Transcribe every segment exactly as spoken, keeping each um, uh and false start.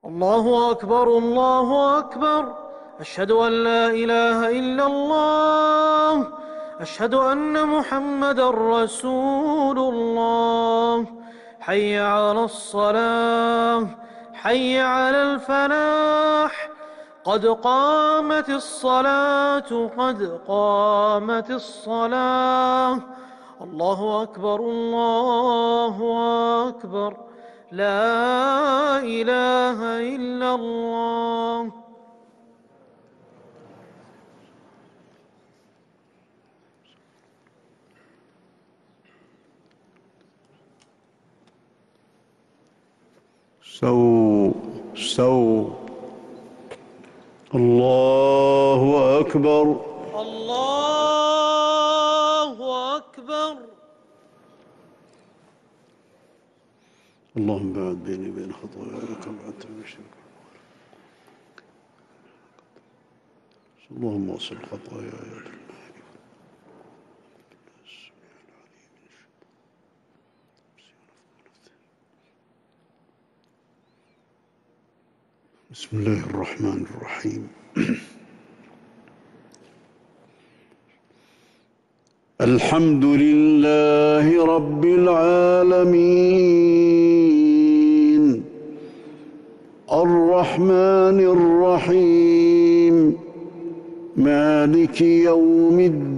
الله أكبر الله أكبر. أشهد أن لا إله إلا الله. أشهد أن محمدًا رسول الله. حي على الصلاة، حي على الفلاح، قد قامت الصلاة، قد قامت الصلاة. الله أكبر الله أكبر. لا إله إلا الله. استووا استووا. الله أكبر الله أكبر. اللهم باعد بيني وبين خطاياي كما بعدت بين الشرك. اللهم وصل خطاياي. بسم الله الرحمن الرحيم. الحمد لله رب العالمين الرحمن الرحيم مالك يوم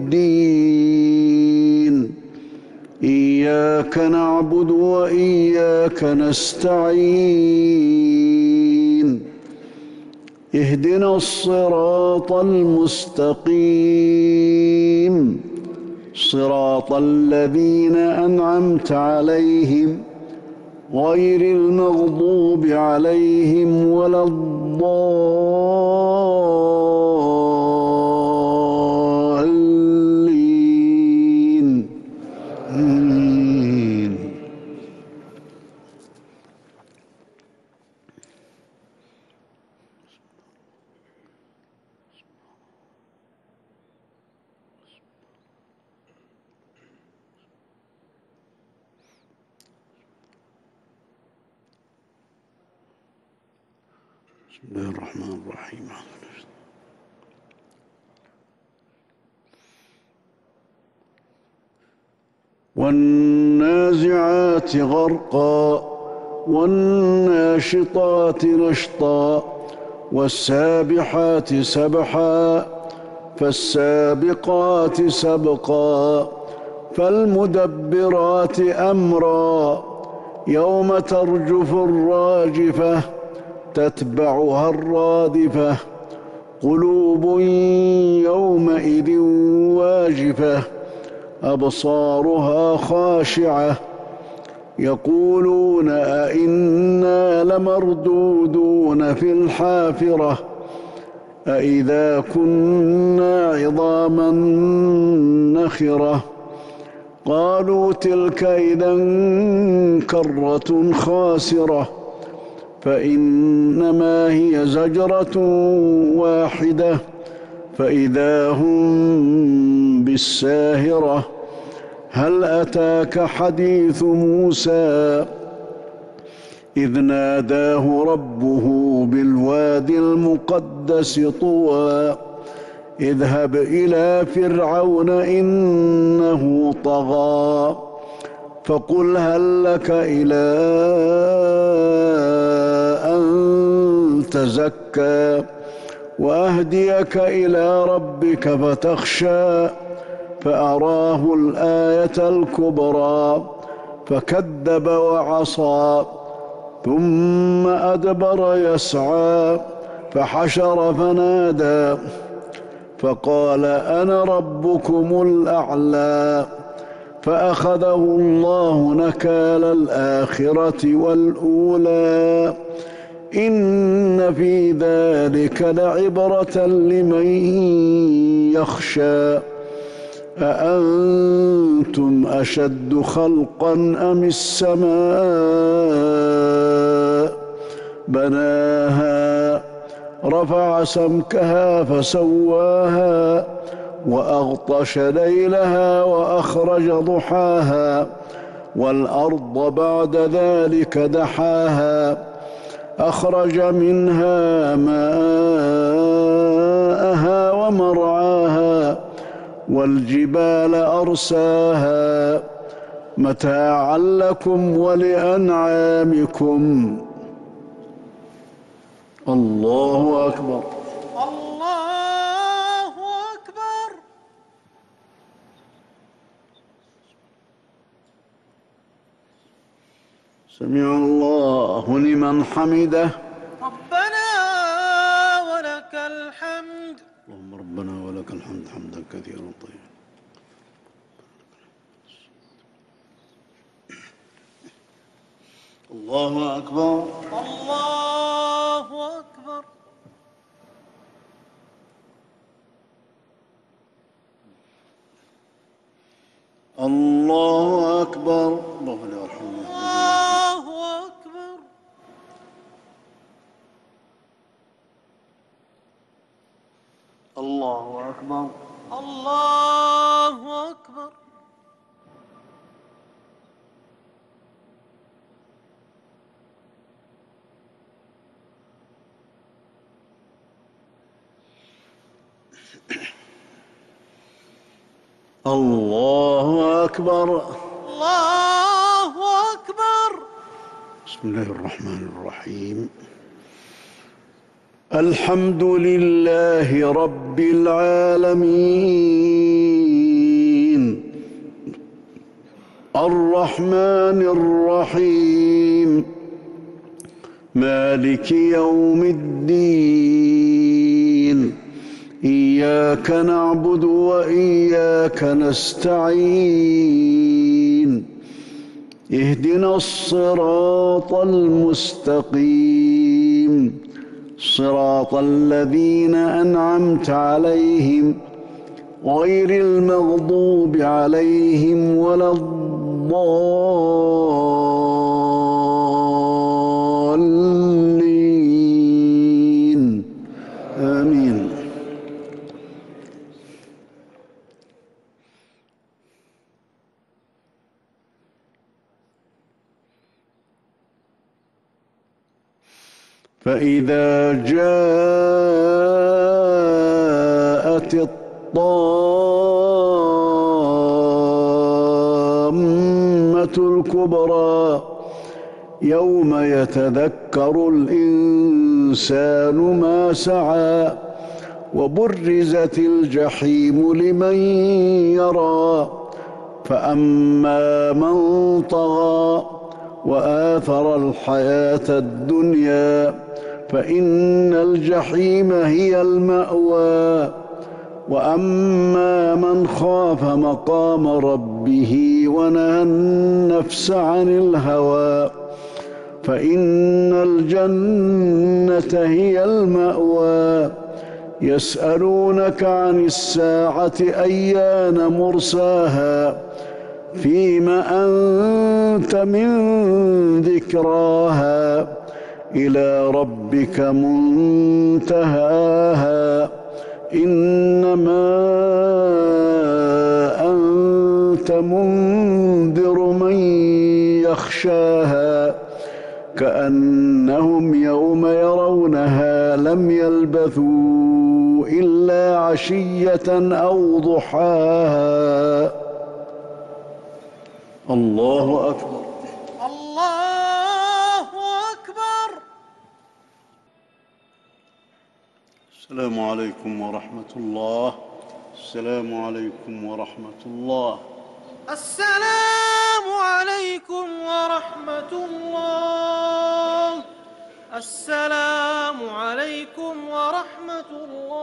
الدين إياك نعبد وإياك نستعين اهدنا الصراط المستقيم صراط الذين أنعمت عليهم غير المغضوب عليهم ولا الضالين آمين. بسم الله الرحمن الرحيم. والنازعات غرقا والناشطات نشطا والسابحات سبحا فالسابقات سبقا فالمدبرات أمرا يوم ترجف الراجفة تتبعها الرادفة قلوب يومئذ واجفة أبصارها خاشعة يقولون أئنا لمردودون في الحافرة أئذا كنا عظاما نخرة قالوا تلك إذا كرة خاسرة فإنما هي زجرة واحدة فإذا هم بالساهرة هل أتاك حديث موسى إذ ناداه ربه بالوادي المقدس طوى اذهب إلى فرعون إنه طغى فقل هل لك إلى أن تزكى وأهديك إلى ربك فتخشى فأراه الآية الكبرى فكذب وعصى ثم أدبر يسعى فحشر فنادى فقال أنا ربكم الأعلى فأخذه الله نكال الآخرة والأولى إن في ذلك لعبرة لمن يخشى أأنتم أشد خلقا أم السماء بناها رفع سمكها فسواها وأغطش ليلها وأخرج ضحاها والأرض بعد ذلك دحاها أخرج منها ماءها ومرعاها والجبال أرساها متاعا لكم ولأنعامكم. الله أكبر. الله أكبر. سمع الله لمن حمده. ربنا ولك الحمد. اللهم ربنا ولك الحمد حمدا كثيرا طيبا. الله أكبر. الله أكبر. الله أكبر. الله يرحمه. الله أكبر. الله أكبر. الله أكبر. الله أكبر. الله أكبر. بسم الله الرحمن الرحيم. الحمد لله رب العالمين الرحمن الرحيم مالك يوم الدين إياك نعبد وإياك نستعين اهدنا الصراط المستقيم صراط الذين أنعمت عليهم غير المغضوب عليهم ولا الضالين آمين. فإذا جاءت الطامة الكبرى يوم يتذكر الإنسان ما سعى وبرزت الجحيم لمن يرى فأما من طغى وآثر الحياة الدنيا فإن الجحيم هي المأوى وأما من خاف مقام ربه ونهى النفس عن الهوى فإن الجنة هي المأوى. يسألونك عن الساعة أيان مرساها فيم أنت من ذكراها إلى ربك منتهاها إنما أنت منذر من يخشاها كأنهم يوم يرونها لم يلبثوا إلا عشية أو ضحاها. الله أكبر. الله أكبر. السلام عليكم ورحمة الله. السلام عليكم ورحمة الله. السلام عليكم ورحمة الله. السلام عليكم ورحمة الله.